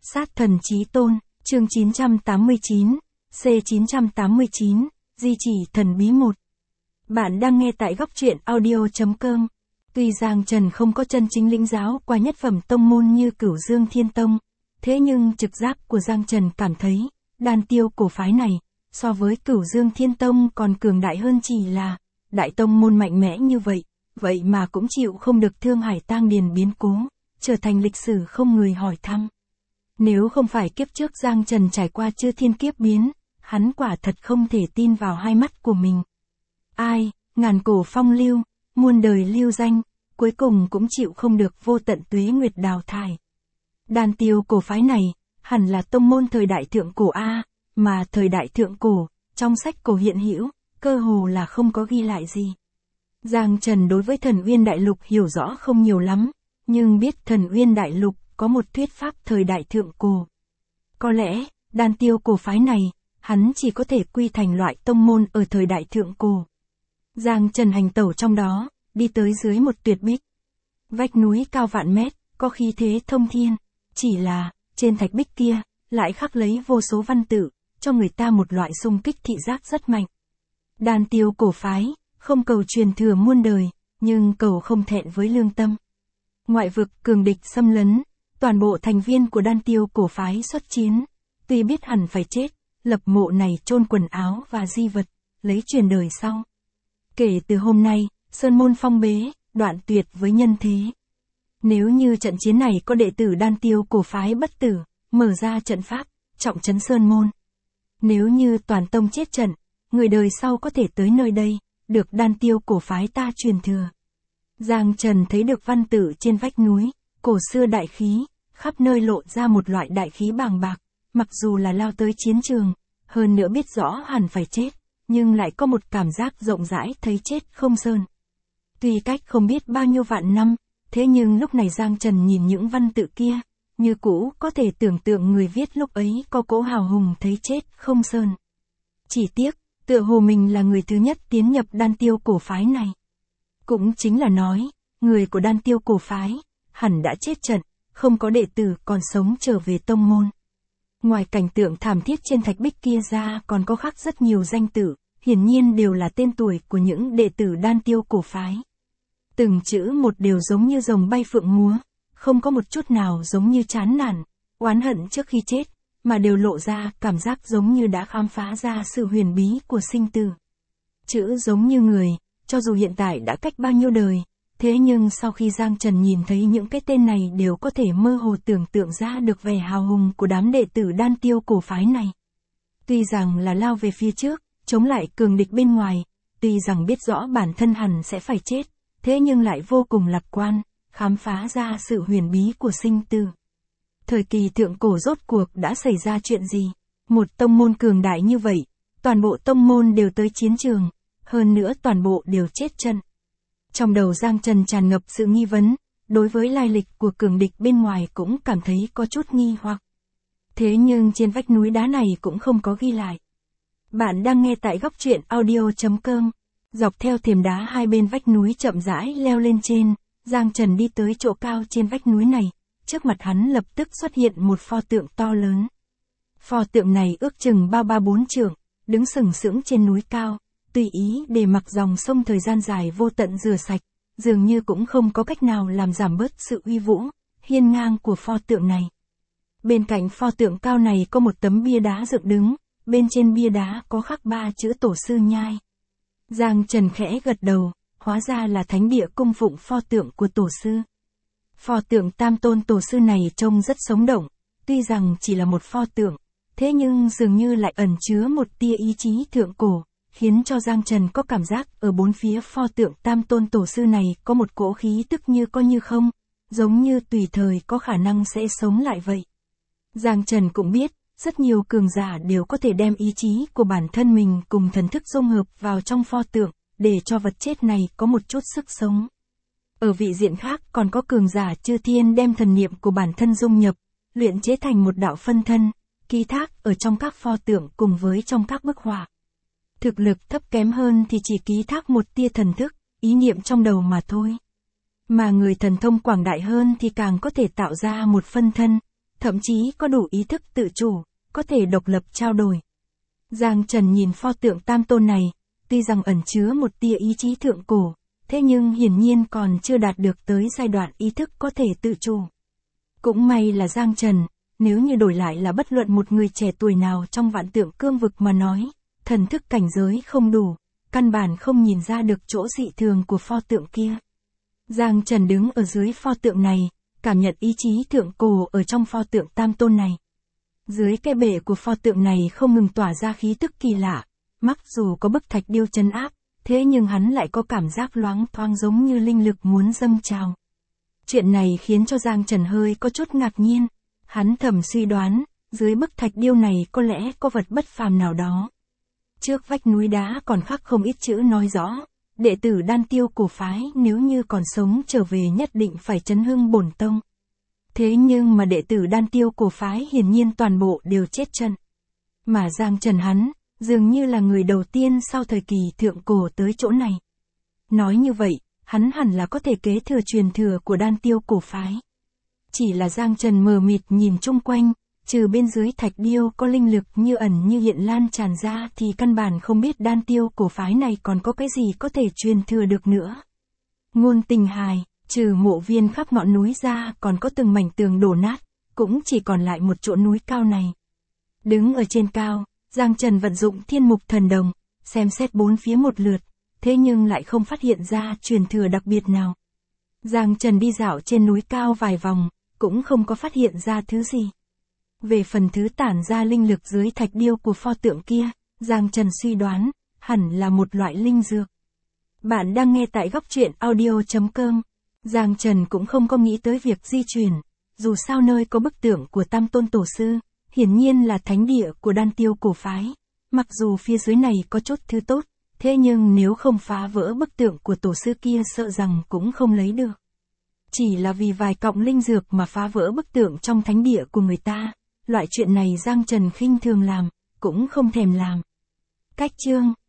Sát thần chí tôn, chương 989, C989, Di chỉ thần bí 1. Bạn đang nghe tại góc truyện audio.com. Tuy Giang Trần không có chân chính lĩnh giáo qua nhất phẩm tông môn như Cửu Dương Thiên Tông, thế nhưng trực giác của Giang Trần cảm thấy, Đan Tiêu cổ phái này, so với Cửu Dương Thiên Tông còn cường đại hơn chỉ là, đại tông môn mạnh mẽ như vậy, vậy mà cũng chịu không được Thương Hải Tang Điền biến cố, trở thành lịch sử không người hỏi thăm. Nếu không phải kiếp trước Giang Trần trải qua chư thiên kiếp biến, hắn quả thật không thể tin vào hai mắt của mình. Ai, ngàn cổ phong lưu, muôn đời lưu danh, cuối cùng cũng chịu không được vô tận tuế nguyệt đào thải. Đan Tiêu cổ phái này, hẳn là tông môn thời đại thượng cổ A, mà thời đại thượng cổ, trong sách cổ hiện hữu, cơ hồ là không có ghi lại gì. Giang Trần đối với Thần Uyên Đại Lục hiểu rõ không nhiều lắm, nhưng biết Thần Uyên Đại Lục có một thuyết pháp thời đại thượng cổ. Có lẽ, Đan Tiêu cổ phái này, hắn chỉ có thể quy thành loại tông môn ở thời đại thượng cổ. Giang Trần hành tẩu trong đó, đi tới dưới một tuyệt bích. Vách núi cao vạn mét, có khí thế thông thiên, chỉ là, trên thạch bích kia, lại khắc lấy vô số văn tự, cho người ta một loại xung kích thị giác rất mạnh. Đan Tiêu cổ phái, không cầu truyền thừa muôn đời, nhưng cầu không thẹn với lương tâm. Ngoại vực cường địch xâm lấn, toàn bộ thành viên của Đan Tiêu cổ phái xuất chiến, tuy biết hẳn phải chết, lập mộ này chôn quần áo và di vật, lấy truyền đời sau. Kể từ hôm nay, Sơn môn phong bế, đoạn tuyệt với nhân thế. Nếu như trận chiến này có đệ tử Đan Tiêu cổ phái bất tử, mở ra trận pháp, trọng trấn Sơn môn. Nếu như toàn tông chết trận, người đời sau có thể tới nơi đây, được Đan Tiêu cổ phái ta truyền thừa. Giang Trần thấy được văn tự trên vách núi, cổ xưa đại khí, khắp nơi lộ ra một loại đại khí bàng bạc, mặc dù là lao tới chiến trường, hơn nữa biết rõ hẳn phải chết, nhưng lại có một cảm giác rộng rãi thấy chết không sơn. Tuy cách không biết bao nhiêu vạn năm, thế nhưng lúc này Giang Trần nhìn những văn tự kia, như cũ có thể tưởng tượng người viết lúc ấy có cỗ hào hùng thấy chết không sơn. Chỉ tiếc, tựa hồ mình là người thứ nhất tiến nhập Đan Tiêu cổ phái này. Cũng chính là nói, người của Đan Tiêu cổ phái, hẳn đã chết trận, không có đệ tử còn sống trở về tông môn. Ngoài cảnh tượng thảm thiết trên thạch bích kia ra còn có khắc rất nhiều danh tự, hiển nhiên đều là tên tuổi của những đệ tử Đan Tiêu cổ phái. Từng chữ một đều giống như rồng bay phượng múa, không có một chút nào giống như chán nản, oán hận trước khi chết, mà đều lộ ra cảm giác giống như đã khám phá ra sự huyền bí của sinh tử. Chữ giống như người, cho dù hiện tại đã cách bao nhiêu đời, thế nhưng sau khi Giang Trần nhìn thấy những cái tên này đều có thể mơ hồ tưởng tượng ra được vẻ hào hùng của đám đệ tử Đan Tiêu cổ phái này. Tuy rằng là lao về phía trước, chống lại cường địch bên ngoài, tuy rằng biết rõ bản thân hẳn sẽ phải chết, thế nhưng lại vô cùng lạc quan, khám phá ra sự huyền bí của sinh tử. Thời kỳ thượng cổ rốt cuộc đã xảy ra chuyện gì? Một tông môn cường đại như vậy, toàn bộ tông môn đều tới chiến trường, hơn nữa toàn bộ đều chết trận. Trong đầu Giang Trần tràn ngập sự nghi vấn, đối với lai lịch của cường địch bên ngoài cũng cảm thấy có chút nghi hoặc. Thế nhưng trên vách núi đá này cũng không có ghi lại. Bạn đang nghe tại góc truyện audio.com. Dọc theo thềm đá hai bên vách núi chậm rãi leo lên trên, Giang Trần đi tới chỗ cao trên vách núi này, trước mặt hắn lập tức xuất hiện một pho tượng to lớn. Pho tượng này ước chừng bao 3-4 trượng, đứng sừng sững trên núi cao, tùy ý để mặc dòng sông thời gian dài vô tận rửa sạch, dường như cũng không có cách nào làm giảm bớt sự uy vũ, hiên ngang của pho tượng này. Bên cạnh pho tượng cao này có một tấm bia đá dựng đứng, bên trên bia đá có khắc 3 chữ Tổ sư nhai. Giang Trần khẽ gật đầu, hóa ra là thánh địa cung phụng pho tượng của Tổ sư. Pho tượng Tam Tôn Tổ sư này trông rất sống động, tuy rằng chỉ là một pho tượng, thế nhưng dường như lại ẩn chứa một tia ý chí thượng cổ, khiến cho Giang Trần có cảm giác ở bốn phía pho tượng Tam Tôn Tổ sư này có một cỗ khí tức như có như không, giống như tùy thời có khả năng sẽ sống lại vậy. Giang Trần cũng biết, rất nhiều cường giả đều có thể đem ý chí của bản thân mình cùng thần thức dung hợp vào trong pho tượng, để cho vật chết này có một chút sức sống. Ở vị diện khác còn có cường giả chư thiên đem thần niệm của bản thân dung nhập, luyện chế thành một đạo phân thân, ký thác ở trong các pho tượng cùng với trong các bức họa. Thực lực thấp kém hơn thì chỉ ký thác một tia thần thức, ý niệm trong đầu mà thôi. Mà người thần thông quảng đại hơn thì càng có thể tạo ra một phân thân, thậm chí có đủ ý thức tự chủ, có thể độc lập trao đổi. Giang Trần nhìn pho tượng Tam Tôn này, tuy rằng ẩn chứa một tia ý chí thượng cổ, thế nhưng hiển nhiên còn chưa đạt được tới giai đoạn ý thức có thể tự chủ. Cũng may là Giang Trần, nếu như đổi lại là bất luận một người trẻ tuổi nào trong vạn tượng cương vực mà nói, thần thức cảnh giới không đủ, căn bản không nhìn ra được chỗ dị thường của pho tượng kia. Giang Trần đứng ở dưới pho tượng này, cảm nhận ý chí thượng cổ ở trong pho tượng Tam Tôn này. Dưới cái bể của pho tượng này không ngừng tỏa ra khí tức kỳ lạ, mặc dù có bức thạch điêu trấn áp, thế nhưng hắn lại có cảm giác loáng thoáng giống như linh lực muốn dâng trào. Chuyện này khiến cho Giang Trần hơi có chút ngạc nhiên, hắn thầm suy đoán, dưới bức thạch điêu này có lẽ có vật bất phàm nào đó. Trước vách núi đá còn khắc không ít chữ nói rõ, đệ tử Đan Tiêu cổ phái nếu như còn sống trở về nhất định phải chấn hưng bổn tông. Thế nhưng mà đệ tử Đan Tiêu cổ phái hiển nhiên toàn bộ đều chết trận. Mà Giang Trần hắn, dường như là người đầu tiên sau thời kỳ thượng cổ tới chỗ này. Nói như vậy, hắn hẳn là có thể kế thừa truyền thừa của Đan Tiêu cổ phái. Chỉ là Giang Trần mờ mịt nhìn chung quanh, trừ bên dưới thạch điêu có linh lực như ẩn như hiện lan tràn ra thì căn bản không biết Đan Tiêu cổ phái này còn có cái gì có thể truyền thừa được nữa. Ngôn Tình hài, trừ mộ viên khắp ngọn núi ra còn có từng mảnh tường đổ nát, cũng chỉ còn lại một chỗ núi cao này. Đứng ở trên cao, Giang Trần vận dụng Thiên Mục Thần Đồng, xem xét bốn phía một lượt, thế nhưng lại không phát hiện ra truyền thừa đặc biệt nào. Giang Trần đi dạo trên núi cao vài vòng, cũng không có phát hiện ra thứ gì. Về phần thứ tản ra linh lực dưới thạch điêu của pho tượng kia, Giang Trần suy đoán, hẳn là một loại linh dược. Bạn đang nghe tại góc truyện audio.com. Giang Trần cũng không có nghĩ tới việc di chuyển, dù sao nơi có bức tượng của Tam Tôn Tổ Sư, hiển nhiên là thánh địa của Đan Tiêu cổ phái. Mặc dù phía dưới này có chút thứ tốt, thế nhưng nếu không phá vỡ bức tượng của Tổ Sư kia sợ rằng cũng không lấy được. Chỉ là vì vài cọng linh dược mà phá vỡ bức tượng trong thánh địa của người ta, loại chuyện này Giang Trần khinh thường làm, cũng không thèm làm. Cách chương